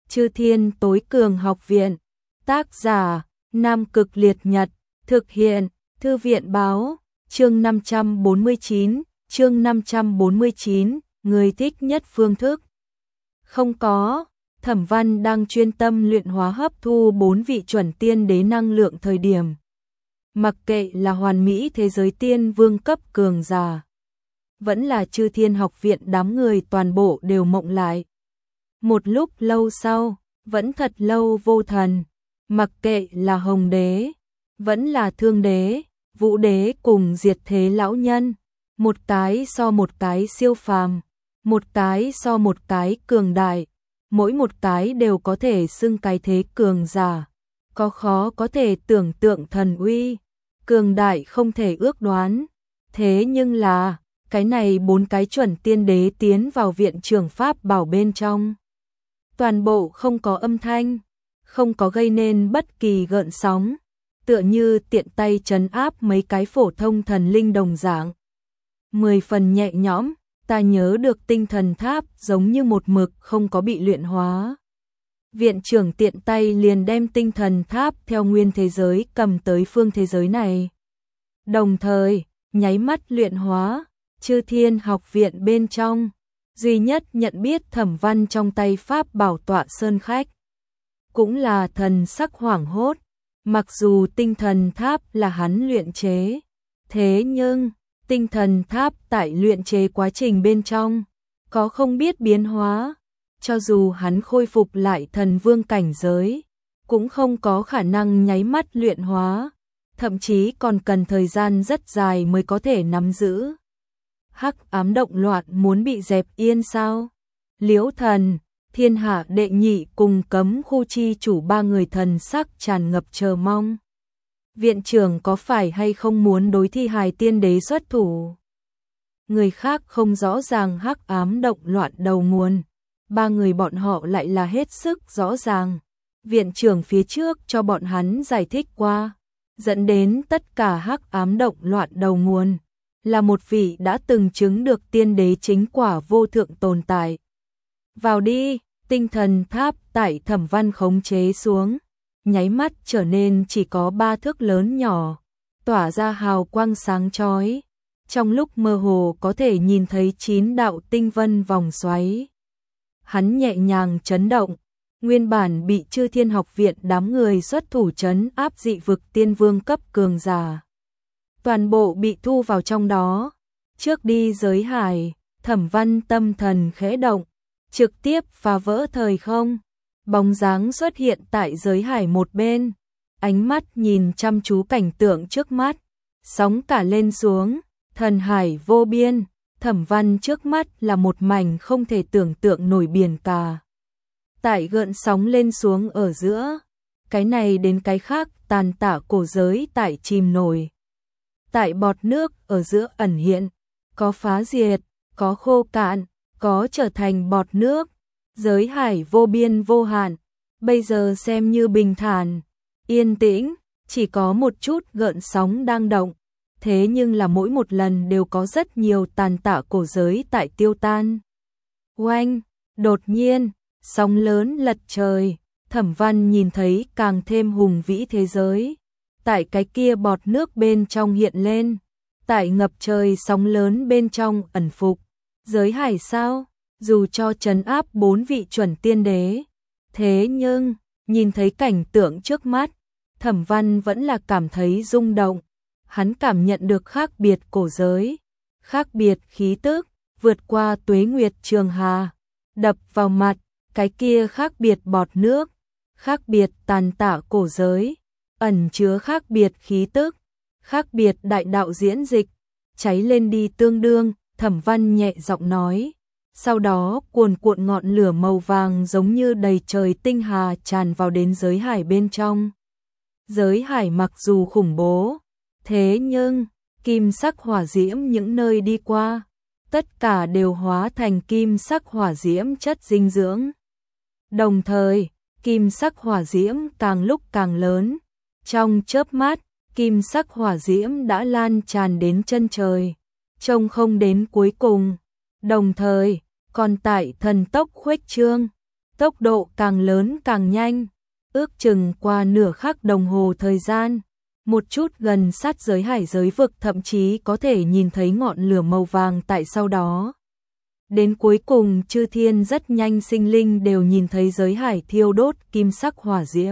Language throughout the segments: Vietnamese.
Chư Thiên Tối Cường Học Viện. Tác giả: Nam Cực Liệt Nhật. Thực hiện: Thư viện báo. Chương 549. Chương 549. Người thích nhất phương thức. Không có. Thẩm Văn đang chuyên tâm luyện hóa hấp thu 4 vị chuẩn tiên đế năng lượng thời điểm. Mặc kệ là hoàn mỹ thế giới tiên vương cấp cường giả, vẫn là Chư Thiên Học Viện, đám người toàn bộ đều mộng lại. Một lúc lâu sau, vẫn thật lâu vô thần, mặc kệ là Hồng Đế, vẫn là Thương Đế, Vũ Đế cùng Diệt Thế lão nhân, một cái so một cái siêu phàm, một cái so một cái cường đại, mỗi một cái đều có thể xưng cái thế cường giả, có khó có thể tưởng tượng thần uy, cường đại không thể ước đoán. Thế nhưng là, cái này 4 cái chuẩn tiên đế tiến vào viện trưởng pháp bảo bên trong. Toàn bộ không có âm thanh, không có gây nên bất kỳ gợn sóng, tựa như tiện tay trấn áp mấy cái phổ thông thần linh đồng dạng. 10 phần nhẹ nhõm, ta nhớ được tinh thần tháp giống như một mực không có bị luyện hóa. Viện trưởng tiện tay liền đem tinh thần tháp theo nguyên thế giới cầm tới phương thế giới này. Đồng thời, nháy mắt luyện hóa, Chư Thiên Học Viện bên trong, duy nhất nhận biết Thẩm Văn trong tay pháp bảo tọa sơn khách. Cũng là thần sắc hoảng hốt, mặc dù tinh thần tháp là hắn luyện chế, thế nhưng tinh thần tháp tại luyện chế quá trình bên trong, có không biết biến hóa, cho dù hắn khôi phục lại thần vương cảnh giới, cũng không có khả năng nháy mắt luyện hóa, thậm chí còn cần thời gian rất dài mới có thể nắm giữ. Hắc ám động loạn muốn bị dẹp yên sao? Liễu Thần, Thiên Hạ đệ nhị cùng cấm khu chi chủ 3 người thần sắc tràn ngập chờ mong. Viện trưởng có phải hay không muốn đối thi hài tiên đế xuất thủ? Người khác không rõ ràng hắc ám động loạn đầu nguồn, 3 người bọn họ lại là hết sức rõ ràng. Viện trưởng phía trước cho bọn hắn giải thích qua, dẫn đến tất cả hắc ám động loạn đầu nguồn là một vị đã từng chứng được tiên đế chính quả vô thượng tồn tại. Vào đi, tinh thần tháp tại Thẩm Văn khống chế xuống, nháy mắt trở nên chỉ có 3 thước lớn nhỏ, tỏa ra hào quang sáng chói. Trong lúc mơ hồ có thể nhìn thấy 9 đạo tinh vân vòng xoáy. Hắn nhẹ nhàng chấn động, nguyên bản bị Chư Thiên Học Viện đám người xuất thủ trấn áp dị vực tiên vương cấp cường giả. Toàn bộ bị thu vào trong đó. Trước đi giới hải, Thẩm Văn tâm thần khẽ động, trực tiếp phá vỡ thời không. Bóng dáng xuất hiện tại giới hải một bên, ánh mắt nhìn chăm chú cảnh tượng trước mắt, sóng cả lên xuống, thần hải vô biên. Thẩm Văn trước mắt là một mảnh không thể tưởng tượng nổi biển cả. Tại gợn sóng lên xuống ở giữa, cái này đến cái khác tàn tạ cổ giới tại chìm nổi. Tại bọt nước ở giữa ẩn hiện, có phá diệt, có khô cạn, có trở thành bọt nước. Giới hải vô biên vô hạn, bây giờ xem như bình thản, yên tĩnh, chỉ có một chút gợn sóng đang động. Thế nhưng là mỗi một lần đều có rất nhiều tàn tạ cổ giới tại tiêu tan. Oanh, đột nhiên, sóng lớn lật trời, Thẩm Văn nhìn thấy càng thêm hùng vĩ thế giới. Tại cái kia bọt nước bên trong hiện lên, tại ngập trời sóng lớn bên trong ẩn phục. Giới hải sao? Dù cho trấn áp 4 vị chuẩn tiên đế, thế nhưng, nhìn thấy cảnh tượng trước mắt, Thẩm Văn vẫn là cảm thấy rung động. Hắn cảm nhận được khác biệt cổ giới, khác biệt khí tức, vượt qua tuế nguyệt trường hà, đập vào mặt, cái kia khác biệt bọt nước, khác biệt tàn tạ cổ giới, ẩn chứa khác biệt khí tức, khác biệt đại đạo diễn dịch, cháy lên đi tương đương. Thẩm Văn nhẹ giọng nói. Sau đó cuồn cuộn ngọn lửa màu vàng giống như đầy trời tinh hà tràn vào đến giới hải bên trong. Giới hải mặc dù khủng bố, thế nhưng kim sắc hỏa diễm những nơi đi qua, tất cả đều hóa thành kim sắc hỏa diễm chất dinh dưỡng. Đồng thời, kim sắc hỏa diễm càng lúc càng lớn, trong chớp mắt, kim sắc hỏa diễm đã lan tràn đến chân trời, trông không đến cuối cùng. Đồng thời, còn tại thần tốc khuếch trương, Tốc độ càng lớn càng nhanh, ước chừng qua nửa khắc đồng hồ thời gian, một chút gần sát giới hải giới vực, thậm chí có thể nhìn thấy ngọn lửa màu vàng tại sau đó. Đến cuối cùng chư thiên rất nhanh sinh linh đều nhìn thấy giới hải thiêu đốt kim sắc hỏa diễm.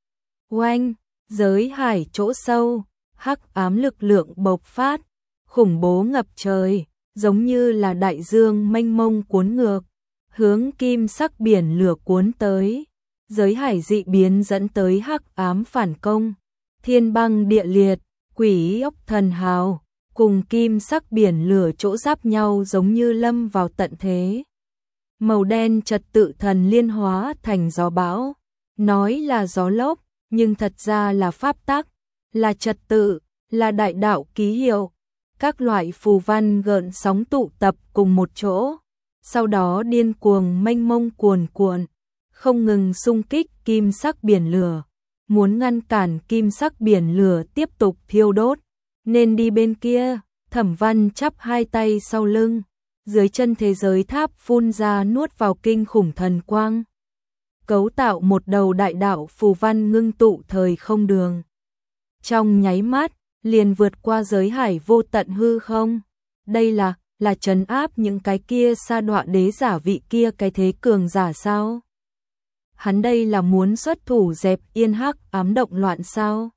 Oanh, giới hải chỗ sâu, hắc ám lực lượng bộc phát, khủng bố ngập trời, giống như là đại dương mênh mông cuốn ngược, hướng kim sắc biển lửa cuốn tới. Giới hải dị biến dẫn tới hắc ám phản công, thiên băng địa liệt, quỷ ốc thần hào, cùng kim sắc biển lửa chỗ giáp nhau giống như lâm vào tận thế. Màu đen trật tự thần liên hóa thành gió bão, nói là gió lốc, nhưng thật ra là pháp tắc, là trật tự, là đại đạo ký hiệu. Các loại phù văn gợn sóng tụ tập cùng một chỗ, sau đó điên cuồng mênh mông cuồn cuộn, không ngừng xung kích kim sắc biển lửa, muốn ngăn cản kim sắc biển lửa tiếp tục thiêu đốt. Nên đi bên kia, Thẩm Văn chắp hai tay sau lưng, dưới chân thế giới tháp phun ra nuốt vào kinh khủng thần quang, cấu tạo một đầu đại đạo phù văn ngưng tụ thời không đường. Trong nháy mắt, liền vượt qua giới hải vô tận hư không. Đây là trấn áp những cái kia sa đọa đế giả vị kia cái thế cường giả sao? Hắn đây là muốn xuất thủ dẹp yên hắc ám động loạn sao?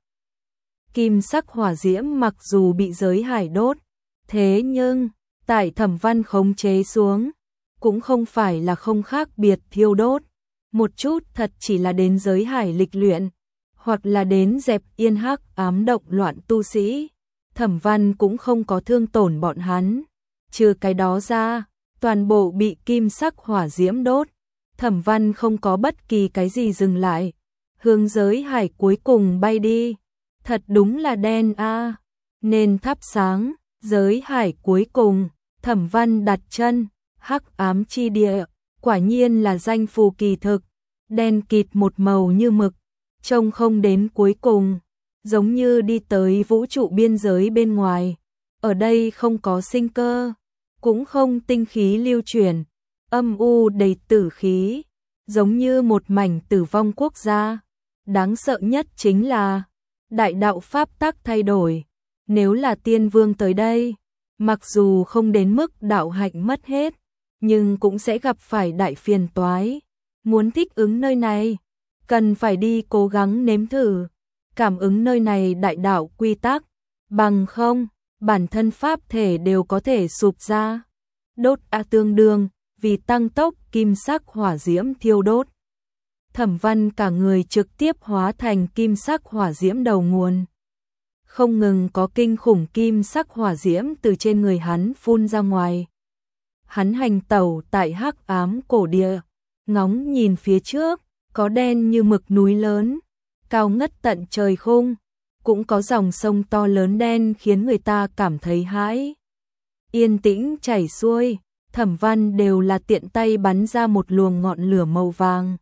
Kim sắc hỏa diễm mặc dù bị giới hải đốt, thế nhưng tại Thẩm Văn khống chế xuống, cũng không phải là không khác biệt thiêu đốt. Một chút thật chỉ là đến giới hải lịch luyện, hoặc là đến dẹp yên hắc ám động loạn tu sĩ. Thẩm Văn cũng không có thương tổn bọn hắn. Trừ cái đó ra, toàn bộ bị kim sắc hỏa diễm đốt. Thẩm Văn không có bất kỳ cái gì dừng lại, hướng giới hải cuối cùng bay đi. Thật đúng là đen a. Nên thắp sáng, giới hải cuối cùng, Thẩm Văn đặt chân, hắc ám chi địa, quả nhiên là danh phù kỳ thực, đen kịt một màu như mực, trông không đến cuối cùng, giống như đi tới vũ trụ biên giới bên ngoài. Ở đây không có sinh cơ, cũng không tinh khí lưu chuyển, âm u đầy tử khí, giống như một mảnh tử vong quốc gia. Đáng sợ nhất chính là đại đạo pháp tắc thay đổi. Nếu là tiên vương tới đây, mặc dù không đến mức đạo hạnh mất hết, nhưng cũng sẽ gặp phải đại phiền toái. Muốn thích ứng nơi này, cần phải đi cố gắng nếm thử, cảm ứng nơi này đại đạo quy tắc, bằng không, bản thân pháp thể đều có thể sụp ra. Đốt tương đương, vì tăng tốc kim sắc hỏa diễm thiêu đốt. Thẩm Văn cả người trực tiếp hóa thành kim sắc hỏa diễm đầu nguồn. Không ngừng có kinh khủng kim sắc hỏa diễm từ trên người hắn phun ra ngoài. Hắn hành tẩu tại hắc ám cổ địa, ngóng nhìn phía trước, có đen như mực núi lớn, cao ngất tận trời khung, cũng có dòng sông to lớn đen khiến người ta cảm thấy hãi. Yên tĩnh chảy xuôi, Thẩm Văn đều là tiện tay bắn ra một luồng ngọn lửa màu vàng,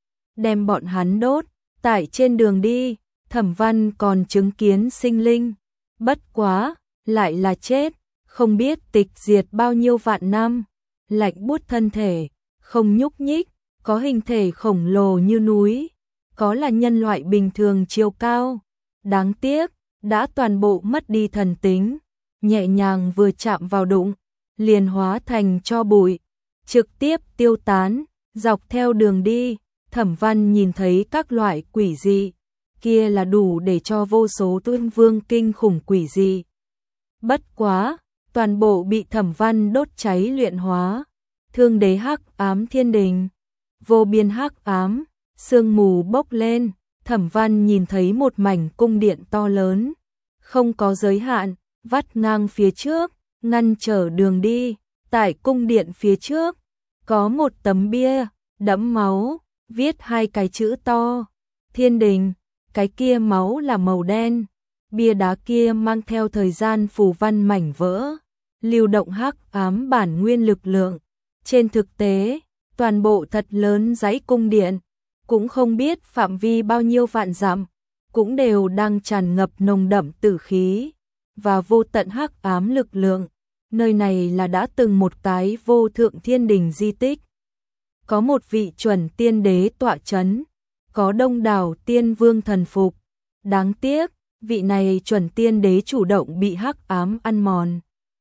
đem bọn hắn đốt. Tại trên đường đi, Thẩm Văn còn chứng kiến sinh linh, bất quá, lại là chết, không biết tịch diệt bao nhiêu vạn năm, lạnh buốt thân thể, không nhúc nhích, có hình thể khổng lồ như núi, có là nhân loại bình thường chiều cao. Đáng tiếc, đã toàn bộ mất đi thần tính, nhẹ nhàng vừa chạm vào đụng, liền hóa thành tro bụi, trực tiếp tiêu tán. Dọc theo đường đi, Thẩm Văn nhìn thấy các loại quỷ dị, kia là đủ để cho vô số tôn vương kinh khủng quỷ dị. Bất quá, toàn bộ bị Thẩm Văn đốt cháy luyện hóa. Thương đế hắc ám thiên đình, vô biên hắc ám, sương mù bốc lên. Thẩm Văn nhìn thấy một mảnh cung điện to lớn, không có giới hạn, vắt ngang phía trước, ngăn trở đường đi. Tại cung điện phía trước, có một tấm bia, đẫm máu, viết hai cái chữ to, thiên đình. Cái kia máu là màu đen, bia đá kia mang theo thời gian phù văn mảnh vỡ, lưu động hắc ám bản nguyên lực lượng. Trên thực tế, toàn bộ thật lớn dãy cung điện, cũng không biết phạm vi bao nhiêu vạn dặm, cũng đều đang tràn ngập nồng đậm tử khí và vô tận hắc ám lực lượng. Nơi này là đã từng một cái vô thượng thiên đình di tích. có một vị chuẩn tiên đế tọa chấn, có đông đảo tiên vương thần phục. Đáng tiếc, vị này chuẩn tiên đế chủ động bị hắc ám ăn mòn,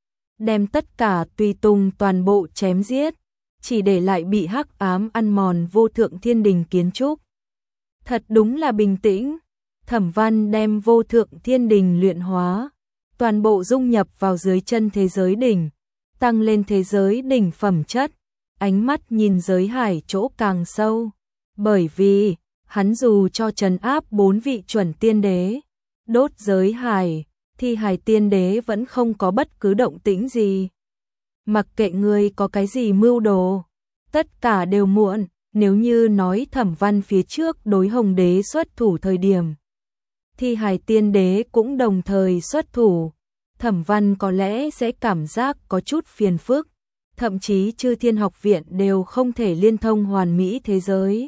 đem tất cả tùy tùng toàn bộ chém giết, chỉ để lại bị hắc ám ăn mòn vô thượng thiên đình kiến trúc. Thật đúng là bình tĩnh, Thẩm Văn đem vô thượng thiên đình luyện hóa, toàn bộ dung nhập vào dưới chân thế giới đỉnh, tăng lên thế giới đỉnh phẩm chất, ánh mắt nhìn giới hải chỗ càng sâu, bởi vì hắn dù cho trấn áp 4 vị chuẩn tiên đế, đốt giới hải, thì hải tiên đế vẫn không có bất cứ động tĩnh gì. Mặc kệ ngươi có cái gì mưu đồ, tất cả đều muộn. Nếu như nói Thẩm Văn phía trước đối Hồng đế xuất thủ thời điểm, thì hải tiên đế cũng đồng thời xuất thủ, Thẩm Văn có lẽ sẽ cảm giác có chút phiền phức, thậm chí Chư Thiên Học Viện đều không thể liên thông hoàn mỹ thế giới.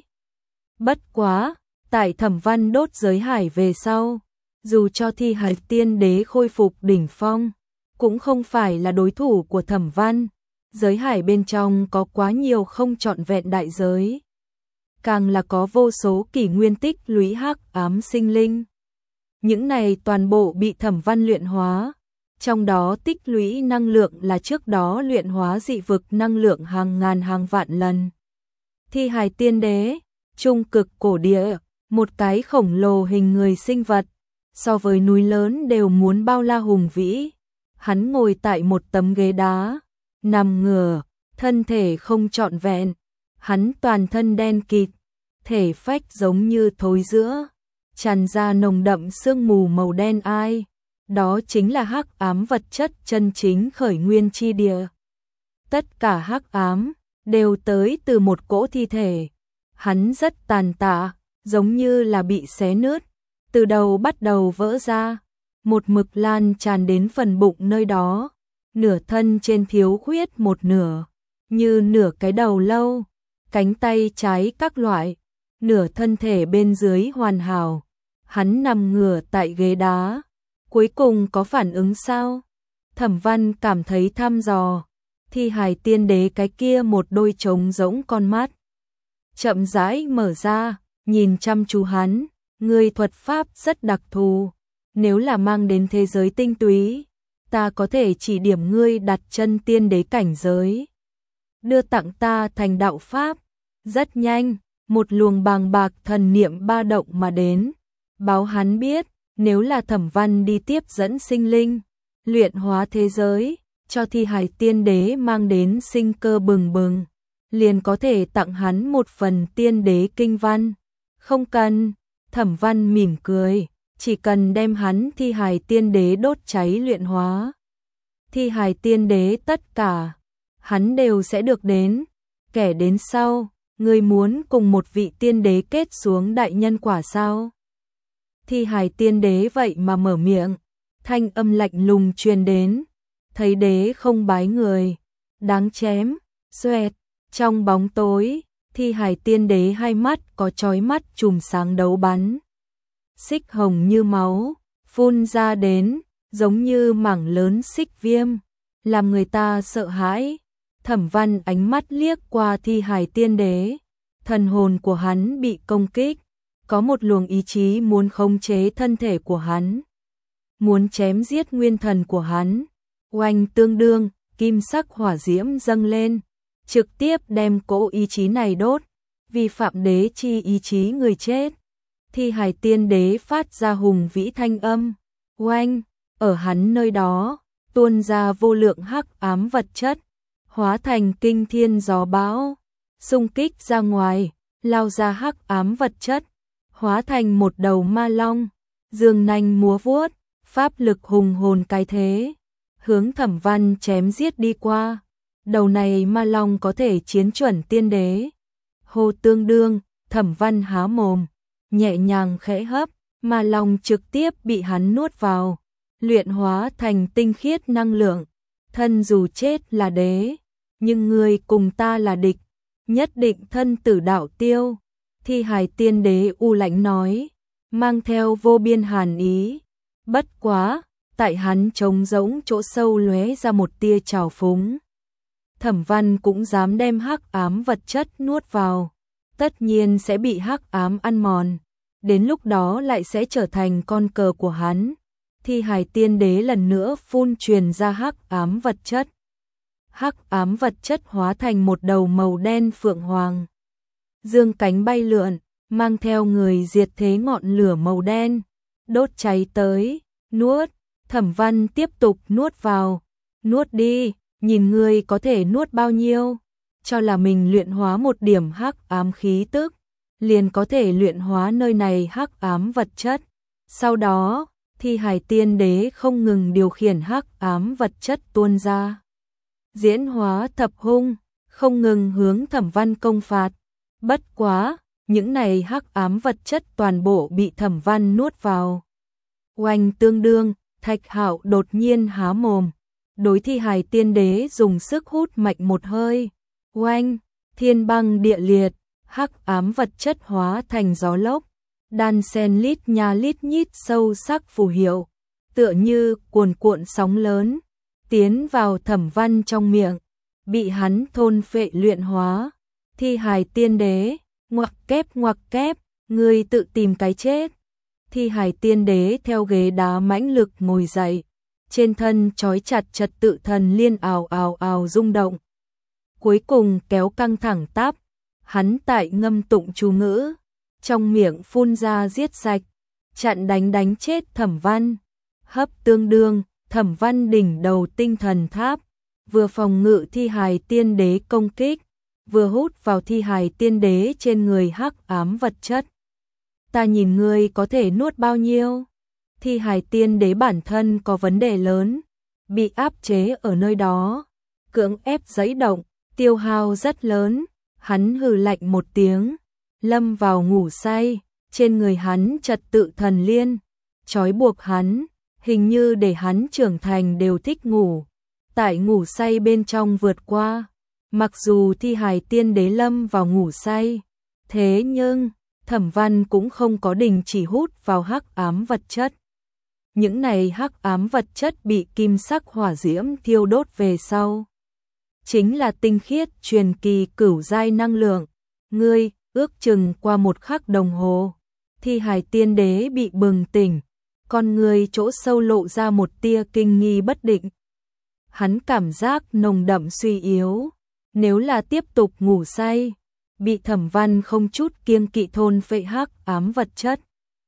Bất quá, tại Thẩm Văn đốt giới hải về sau, dù cho thi hải tiên đế khôi phục đỉnh phong, cũng không phải là đối thủ của Thẩm Văn. Giới hải bên trong có quá nhiều không trọn vẹn đại giới, càng là có vô số kỷ nguyên tích lũy hắc ám sinh linh. Những này toàn bộ bị Thẩm Văn luyện hóa, trong đó tích lũy năng lượng là trước đó luyện hóa dị vực năng lượng hàng ngàn hàng vạn lần. Thi hài tiên đế, trung cực cổ địa, một cái khổng lồ hình người sinh vật, so với núi lớn đều muốn bao la hùng vĩ. Hắn ngồi tại một tấm ghế đá, nằm ngửa, thân thể không trọn vẹn, hắn toàn thân đen kịt, thể phách giống như thối rữa, tràn ra nồng đậm sương mù màu đen ai. Đó chính là hắc ám vật chất chân chính khởi nguyên chi địa. Tất cả hắc ám đều tới từ một cỗ thi thể. Hắn rất tàn tạ, giống như là bị xé nứt, từ đầu bắt đầu vỡ ra, một mực lan tràn đến phần bụng nơi đó, nửa thân trên thiếu khuyết một nửa, như nửa cái đầu lâu, cánh tay trái các loại, nửa thân thể bên dưới hoàn hảo. Hắn nằm ngửa tại ghế đá, cuối cùng có phản ứng sao? Thẩm Văn cảm thấy thăm dò, thi hài tiên đế cái kia một đôi trống rỗng con mắt, chậm rãi mở ra, nhìn chăm chú hắn, ngươi thuật pháp rất đặc thù, nếu là mang đến thế giới tinh túy, ta có thể chỉ điểm ngươi đặt chân tiên đế cảnh giới, đưa tặng ta thành đạo pháp. Rất nhanh, một luồng bàng bạc thần niệm ba động mà đến, báo hắn biết, nếu là Thẩm Văn đi tiếp dẫn sinh linh, luyện hóa thế giới, cho thi hài tiên đế mang đến sinh cơ bừng bừng, liền có thể tặng hắn một phần tiên đế kinh văn. Không cần, Thẩm Văn mỉm cười, chỉ cần đem hắn thi hài tiên đế đốt cháy luyện hóa. Thi hài tiên đế tất cả, hắn đều sẽ được đến, kẻ đến sau, ngươi muốn cùng một vị tiên đế kết xuống đại nhân quả sao? Thi hài tiên đế vậy mà mở miệng, thanh âm lạnh lùng truyền đến, thấy đế không bái người, đáng chém. Xoẹt, trong bóng tối, thi hài tiên đế hai mắt có chói mắt chùm sáng đấu bắn, xích hồng như máu, phun ra đến, giống như mảng lớn xích viêm, làm người ta sợ hãi. Thẩm Văn ánh mắt liếc qua thi hài tiên đế, thần hồn của hắn bị công kích, có một luồng ý chí muốn khống chế thân thể của hắn, muốn chém giết nguyên thần của hắn. Oanh tương đương, kim sắc hỏa diễm dâng lên, trực tiếp đem cỗ ý chí này đốt, vi phạm đế chi ý chí người chết. Thi hài tiên đế phát ra hùng vĩ thanh âm, oanh, ở hắn nơi đó, tuôn ra vô lượng hắc ám vật chất, hóa thành kinh thiên gió bão, xung kích ra ngoài, lao ra hắc ám vật chất, hóa thành một đầu ma long, dương nanh múa vuốt, pháp lực hùng hồn cái thế, hướng Thẩm Văn chém giết đi qua. Đầu này ma long có thể chiến chuẩn tiên đế. Hô tương đương, Thẩm Văn há mồm, nhẹ nhàng khẽ hấp, ma long trực tiếp bị hắn nuốt vào, luyện hóa thành tinh khiết năng lượng. Thân dù chết là đế, nhưng ngươi cùng ta là địch, nhất định thân tử đạo tiêu. Thi hài tiên đế u lãnh nói, mang theo vô biên hàn ý. Bất quá, tại hắn trống rỗng chỗ sâu lóe ra một tia trào phúng. Thẩm Văn cũng dám đem hắc ám vật chất nuốt vào, tất nhiên sẽ bị hắc ám ăn mòn, đến lúc đó lại sẽ trở thành con cờ của hắn. Thi hài tiên đế lần nữa phun truyền ra hắc ám vật chất. Hắc ám vật chất hóa thành một đầu màu đen phượng hoàng. Dương cánh bay lượn, mang theo người diệt thế ngọn lửa màu đen, đốt cháy tới, nuốt. Thẩm Văn tiếp tục nuốt vào, nuốt đi, nhìn ngươi có thể nuốt bao nhiêu, cho là mình luyện hóa một điểm hắc ám khí tức, liền có thể luyện hóa nơi này hắc ám vật chất. Sau đó, Thi hài tiên đế không ngừng điều khiển hắc ám vật chất tuôn ra. Diễn hóa thập hung, không ngừng hướng Thẩm Văn công phạt. Bất quá, những này hắc ám vật chất toàn bộ bị Thẩm Văn nuốt vào. Oanh tương đương, Thạch Hạo đột nhiên há mồm, đối Thi hài tiên đế dùng sức hút mạnh một hơi. Oanh, thiên băng địa liệt, hắc ám vật chất hóa thành gió lốc, đan sen lít nha lít nhít sâu sắc phù hiệu, tựa như cuồn cuộn sóng lớn, tiến vào Thẩm Văn trong miệng, bị hắn thôn phệ luyện hóa. Thi hài tiên đế, ngoặc kép, ngươi tự tìm cái chết. Thi hài tiên đế theo ghế đá mãnh lực ngồi dậy, trên thân trói chặt trật tự thần liên ào ào rung động. Cuối cùng kéo căng thẳng tắp, hắn tại ngâm tụng chú ngữ, trong miệng phun ra giết sạch, chặn đánh chết Thẩm Văn. Hấp tương đương, Thẩm Văn đỉnh đầu tinh thần tháp, vừa phòng ngự thi hài tiên đế công kích, vừa hút vào thi hài tiên đế trên người hắc ám vật chất. Ta nhìn ngươi có thể nuốt bao nhiêu? Thi hài tiên đế bản thân có vấn đề lớn, bị áp chế ở nơi đó, cưỡng ép giãy động, tiêu hao rất lớn. Hắn hừ lạnh một tiếng, lâm vào ngủ say, trên người hắn trật tự thần liên, trói buộc hắn, hình như để hắn trưởng thành đều thích ngủ, tại ngủ say bên trong vượt qua. Mặc dù thi hài tiên đế lâm vào ngủ say, thế nhưng Thẩm Văn cũng không có đình chỉ hút vào hắc ám vật chất. Những này hắc ám vật chất bị kim sắc hỏa diễm thiêu đốt về sau, chính là tinh khiết truyền kỳ cửu giai năng lượng. Ngươi, ước chừng qua một khắc đồng hồ, thi hài tiên đế bị bừng tỉnh, con người chỗ sâu lộ ra một tia kinh nghi bất định. Hắn cảm giác nồng đậm suy yếu, nếu là tiếp tục ngủ say, bị Thẩm Văn không chút kiêng kỵ thôn phệ hắc ám vật chất,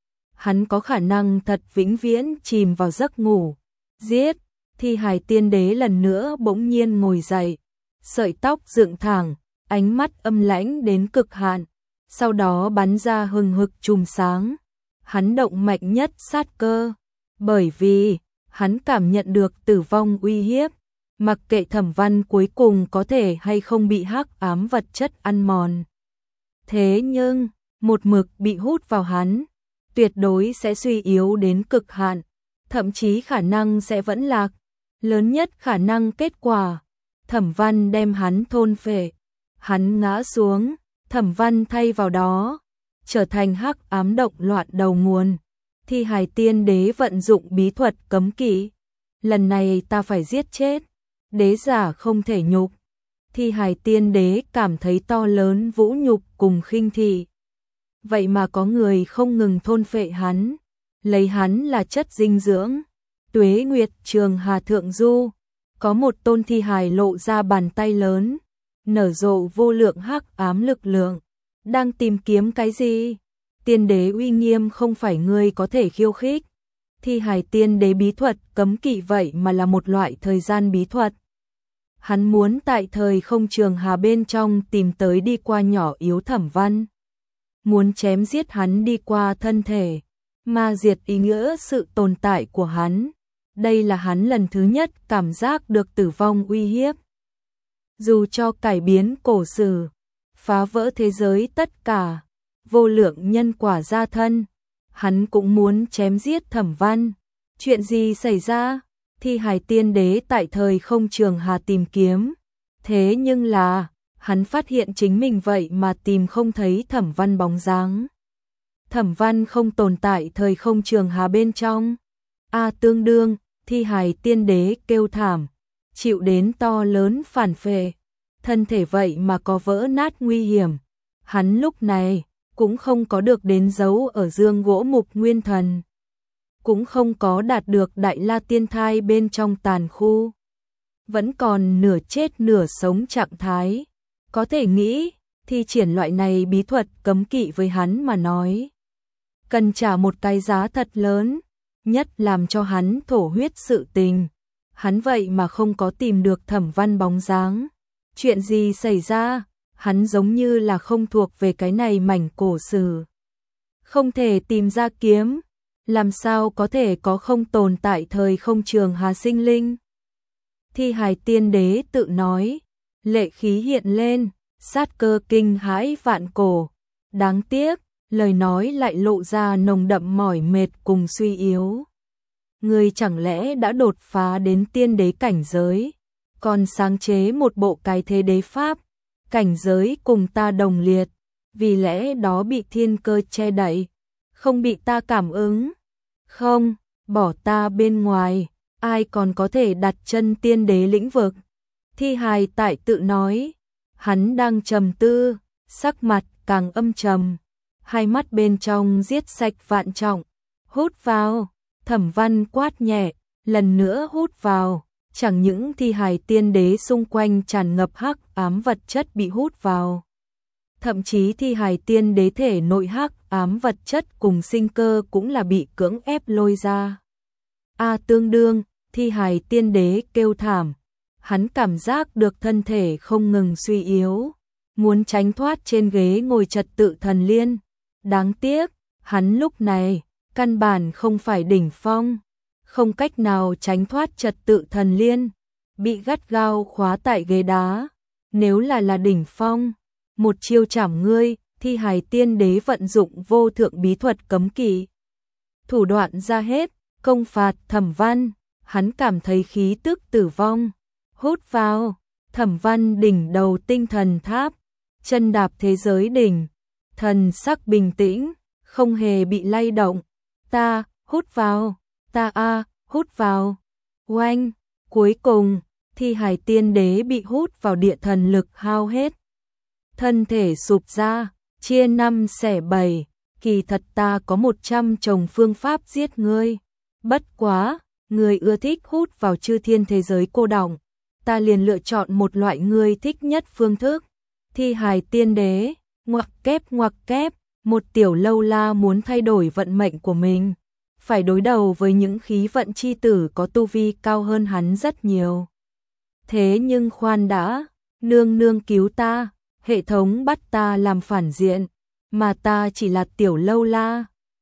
hắn có khả năng thật vĩnh viễn chìm vào giấc ngủ. Giết! Thi hài tiên đế lần nữa bỗng nhiên ngồi dậy, sợi tóc dựng thẳng, ánh mắt âm lãnh đến cực hạn, sau đó bắn ra hừng hực chùm sáng. Hắn động mạnh nhất sát cơ, bởi vì hắn cảm nhận được tử vong uy hiếp, mặc kệ Thẩm Văn cuối cùng có thể hay không bị hắc ám vật chất ăn mòn. Thế nhưng, một mực bị hút vào hắn, tuyệt đối sẽ suy yếu đến cực hạn, thậm chí khả năng sẽ vẫn lạc. Lớn nhất khả năng kết quả, Thẩm Văn đem hắn thôn phệ, hắn ngã xuống, Thẩm Văn thay vào đó, trở thành hắc ám động loạn đầu nguồn. Thi hài tiên đế vận dụng bí thuật cấm kỵ, lần này ta phải giết chết, đế giả không thể nhục. Thi hài tiên đế cảm thấy to lớn vũ nhục cùng khinh thị. Vậy mà có người không ngừng thôn phệ hắn, lấy hắn là chất dinh dưỡng. Tuế Nguyệt Trường Hà Thượng Du, có một tôn thi hài lộ ra bàn tay lớn, nở rộ vô lượng hắc ám lực lượng. Đang tìm kiếm cái gì? Tiên đế uy nghiêm không phải ngươi có thể khiêu khích. Thi hài tiên đế bí thuật cấm kỵ vậy mà là một loại thời gian bí thuật. Hắn muốn tại thời không Trường Hà bên trong tìm tới đi qua nhỏ yếu Thẩm Văn, muốn chém giết hắn đi qua thân thể, ma diệt ý nghĩa sự tồn tại của hắn. Đây là hắn lần thứ nhất cảm giác được tử vong uy hiếp. Dù cho cải biến cổ sử, phá vỡ thế giới tất cả, vô lượng nhân quả gia thân, hắn cũng muốn chém giết Thẩm Văn. Chuyện gì xảy ra? Thi hài tiên đế tại thời không Trường Hà tìm kiếm, thế nhưng là hắn phát hiện chính mình vậy mà tìm không thấy Thẩm Văn bóng dáng. Thẩm Văn không tồn tại thời không Trường Hà bên trong. Tương đương, thi hài tiên đế kêu thảm, chịu đến to lớn phản phệ. thân thể vậy mà có vỡ nát nguy hiểm. Hắn lúc này cũng không có được đến dấu ở dương gỗ mục nguyên thần, cũng không có đạt được đại la tiên thai bên trong tàn khu, vẫn còn nửa chết nửa sống trạng thái. Có thể nghĩ, thi triển loại này bí thuật cấm kỵ với hắn mà nói, cần trả một cái giá thật lớn, nhất làm cho hắn thổ huyết sự tình. Hắn vậy mà không có tìm được Thẩm Văn bóng dáng. Chuyện gì xảy ra? Hắn giống như là không thuộc về cái này mảnh cổ sử. Không thể tìm ra kiếm, làm sao có thể có không tồn tại thời không trường hà sinh linh? Thi Hài Tiên Đế tự nói, lệ khí hiện lên, sát cơ kinh hãi vạn cổ. Đáng tiếc, lời nói lại lộ ra nồng đậm mỏi mệt cùng suy yếu. Người chẳng lẽ đã đột phá đến tiên đế cảnh giới, còn sáng chế một bộ cái thế đế pháp, cảnh giới cùng ta đồng liệt, vì lẽ đó bị thiên cơ che đậy, không bị ta cảm ứng. Không, bỏ ta bên ngoài, ai còn có thể đặt chân tiên đế lĩnh vực? Thi Hài tại tự nói, hắn đang trầm tư, sắc mặt càng âm trầm, hai mắt bên trong giết sạch vạn trọng. Hút vào, Thẩm Văn quát nhẹ, lần nữa hút vào, chẳng những Thi Hài Tiên Đế xung quanh tràn ngập hắc ám vật chất bị hút vào, thậm chí Thi Hài Tiên Đế thể nội hắc ám vật chất cùng sinh cơ cũng là bị cưỡng ép lôi ra. Tương đương, Thi Hài Tiên Đế kêu thảm, hắn cảm giác được thân thể không ngừng suy yếu, muốn tránh thoát trên ghế ngồi trật tự thần liên. Đáng tiếc, hắn lúc này căn bản không phải đỉnh phong, không cách nào tránh thoát trật tự thần liên, bị gắt gao khóa tại ghế đá. Nếu là đỉnh phong, một chiêu chảm ngươi. Thi Hài Tiên Đế vận dụng vô thượng bí thuật cấm kỵ, thủ đoạn ra hết, công phạt Thẩm Văn. Hắn cảm thấy khí tức tử vong. Hút vào, Thẩm Văn đỉnh đầu tinh thần tháp, chân đạp thế giới đỉnh, thần sắc bình tĩnh, không hề bị lay động. Ta, hút vào, ta hút vào. Oanh, cuối cùng, Thi Hài Tiên Đế bị hút vào địa thần lực hao hết. Thân thể sụp ra, chia 5 xẻ 7, kỳ thật ta có 100 chồng phương pháp giết ngươi. Bất quá, ngươi ưa thích hút vào chư thiên thế giới cô đọng, ta liền lựa chọn một loại ngươi thích nhất phương thức. Thi Hài Tiên Đế, ngoặc kép, một tiểu lâu la muốn thay đổi vận mệnh của mình, phải đối đầu với những khí vận chi tử có tu vi cao hơn hắn rất nhiều. Thế nhưng khoan đã, nương nương cứu ta, hệ thống bắt ta làm phản diện, mà ta chỉ là tiểu lâu la,